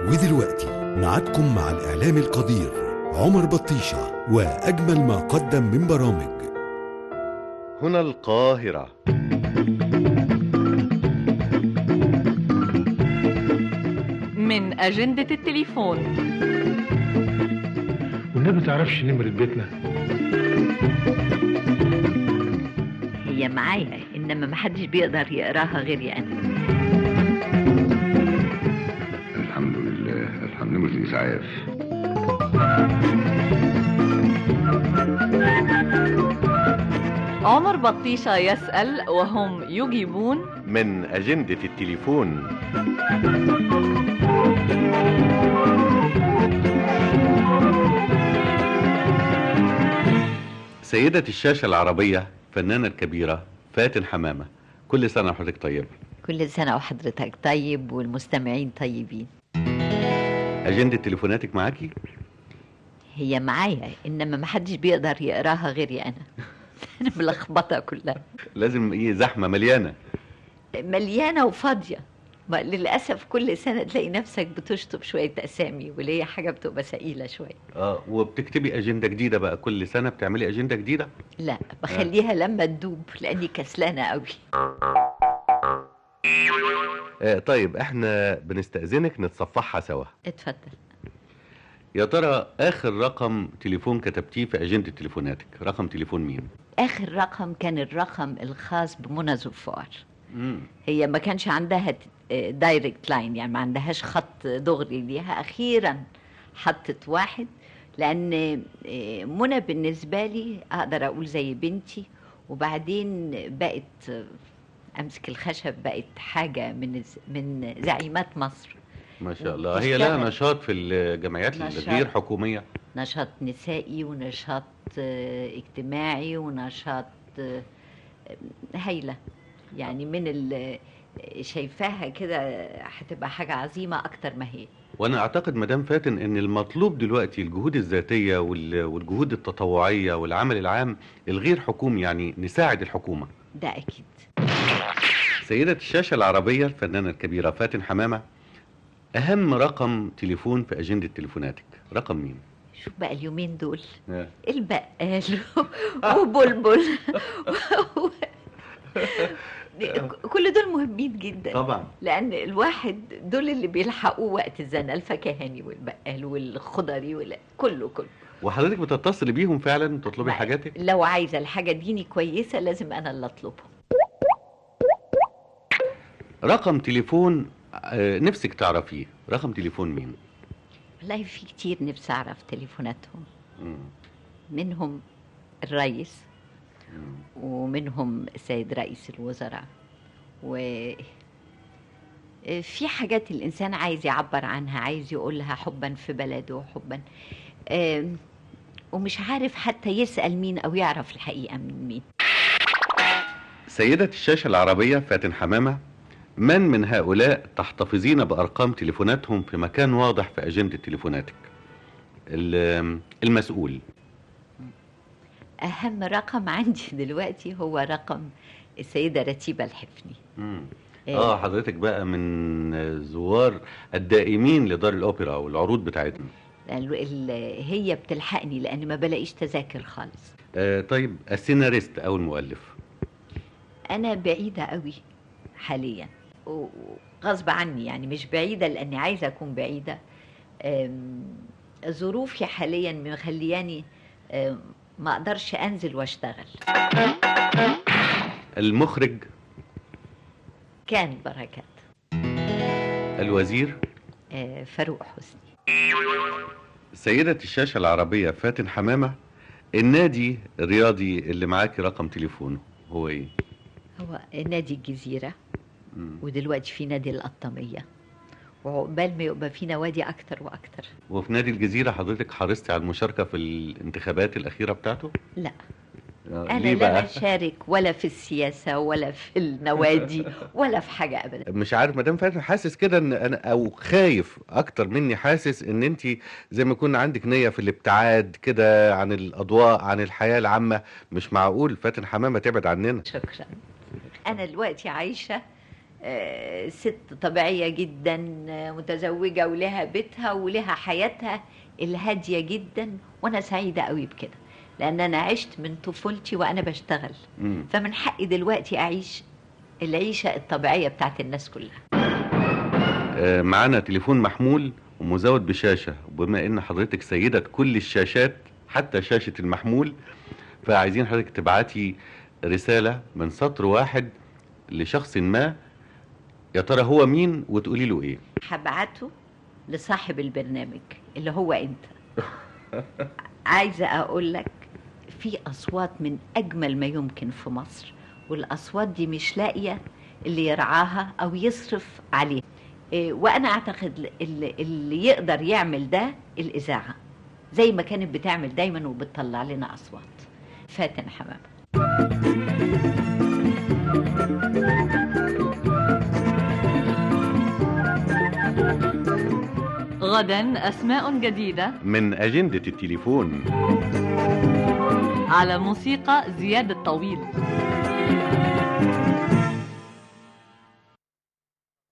ودلوقتي ميعادكم مع الإعلام القدير عمر بطيشة وأجمل ما قدم من برامج. هنا القاهرة. من أجندة التليفون. والنبي تعرفش نمرة بيتنا؟ هي معايا إنما محدش بيقدر يقراها غيري أنا. الحمد لله. الحمد لله. الإسعاف. عمر بطيشة يسأل وهم يجيبون من أجندة التليفون. سيدة الشاشة العربية فنانة الكبيرة فاتن حمامة، كل سنة وحضرتك طيبة. كل سنة وحضرتك طيب والمستمعين طيبين. أجندة تليفوناتك معاكي؟ هي معايا إنما محدش بيقدر يقراها غيري أنا. أنا ملخبطة كلها. لازم إيه، زحمة مليانة. مليانة وفاضية. للأسف كل سنة تلاقي نفسك بتشطب شوية أسامي وليه حاجة بتبقى ثقيلة شوية. وبتكتبي أجندة جديدة بقى، كل سنة بتعملي أجندة جديدة؟ لا، بخليها لما تدوب لأني كسلانة قوي. طيب احنا بنستأذنك نتصفحها سوا. اتفضل. يا ترى آخر رقم تليفون كتبتيه في أجندة تليفوناتك رقم تليفون مين؟ آخر رقم كان الرقم الخاص بمنى زفار. هي ما كانش عندها دايركت لاين، يعني ما عندهاش خط دغري ليها. أخيرا حطت واحد لأن منى بالنسبة لي أقدر أقول زي بنتي، وبعدين بقت أمسك الخشب، بقت حاجة من زعيمات مصر. ما شاء الله. هي لها نشاط في الجمعيات الغير حكومية، نشاط نسائي ونشاط اجتماعي ونشاط هايلة، يعني من شايفاها كده هتبقى حاجة عظيمة أكتر ما هي. وأنا أعتقد مدام فاتن أن المطلوب دلوقتي الجهود الذاتية والجهود التطوعية والعمل العام الغير حكومي، يعني نساعد الحكومة. ده أكيد. سيدة الشاشة العربية الفنانة الكبيرة فاتن حمامة، أهم رقم تليفون في أجندة تليفوناتك رقم مين؟ شوف بقى اليومين دول البقال وبلبل كل دول مهمين جدا طبعا، لأن الواحد دول اللي بيلحقوه وقت الزنقة، الفكهاني والبقال والخضري كله. وحضرتك بتتصل بيهم فعلا تطلبي حاجاتك؟ لو عايزة الحاجة ديني كويسة لازم أنا اللي أطلبها. رقم تليفون نفسك تعرفيه رقم تليفون مين؟ والله في كتير نفسي أعرف تليفوناتهم. منهم الرئيس ومنهم السيد رئيس الوزراء، وفي حاجات الإنسان عايز يعبر عنها، عايز يقولها حبا في بلده، حبا ومش عارف حتى يسأل مين أو يعرف الحقيقة من مين. سيدة الشاشة العربية فاتن حمامة، من هؤلاء تحتفظين بأرقام تليفوناتهم في مكان واضح في أجندة تليفوناتك؟ المسؤول. أهم رقم عندي دلوقتي هو رقم السيدة رتيبة الحفني. حضرتك بقى من زوار الدائمين لدار الأوبرا والعروض بتاعتنا. هي بتلحقني لأن ما بلاقيش تذاكر خالص. طيب السيناريست أو المؤلف؟ أنا بعيدة قوي حاليا وغصب عني، يعني مش بعيدة لأني عايزة أكون بعيدة. ظروفي حاليا مخلياني ما أقدرش أنزل واشتغل. المخرج؟ كان بركات. الوزير؟ فاروق حسني. سيدة الشاشة العربية فاتن حمامة، النادي الرياضي اللي معاكي رقم تليفونه هو ايه؟ هو نادي الجزيرة. ودلوقتي في نادي القطامية، وعقبال ما يبقى في نوادي أكتر وأكتر. وفي نادي الجزيرة حضرتك حرصتي على المشاركة في الانتخابات الأخيرة بتاعته؟ لا، أنا لا أشارك ولا في السياسة ولا في النوادي ولا في حاجة أبدا. مش عارف مدام فاتن، حاسس كده ان انا او خايف اكتر مني، حاسس ان انت زي ما يكون عندك نية في الابتعاد كده عن الاضواء، عن الحياة العامة. مش معقول فاتن حمامة تبعد عننا. شكرا. انا دلوقتي عايشة ست طبيعية جدا، متزوجة ولها بيتها ولها حياتها الهادية جدا، وأنا سعيدة قوي بكده، لأن أنا عشت من طفولتي وأنا بشتغل. فمن حقي دلوقتي أعيش العيشة الطبيعية بتاعت الناس كلها. معانا تليفون محمول ومزود بشاشة، وبما ان حضرتك سيدة كل الشاشات حتى شاشة المحمول، فعايزين حضرتك تبعتي رسالة من سطر واحد لشخص ما، يا ترى هو مين وتقولي له ايه؟ هبعته لصاحب البرنامج اللي هو انت. عايزة اقول لك في اصوات من اجمل ما يمكن في مصر، والاصوات دي مش لاقية اللي يرعاها او يصرف عليها. وانا اعتقد اللي يقدر يعمل ده الاذاعة، زي ما كانت بتعمل دايما وبتطلع لنا اصوات. فاتن حمامة. غدا أسماء جديدة من أجندة التليفون، على موسيقى زياد الطويل.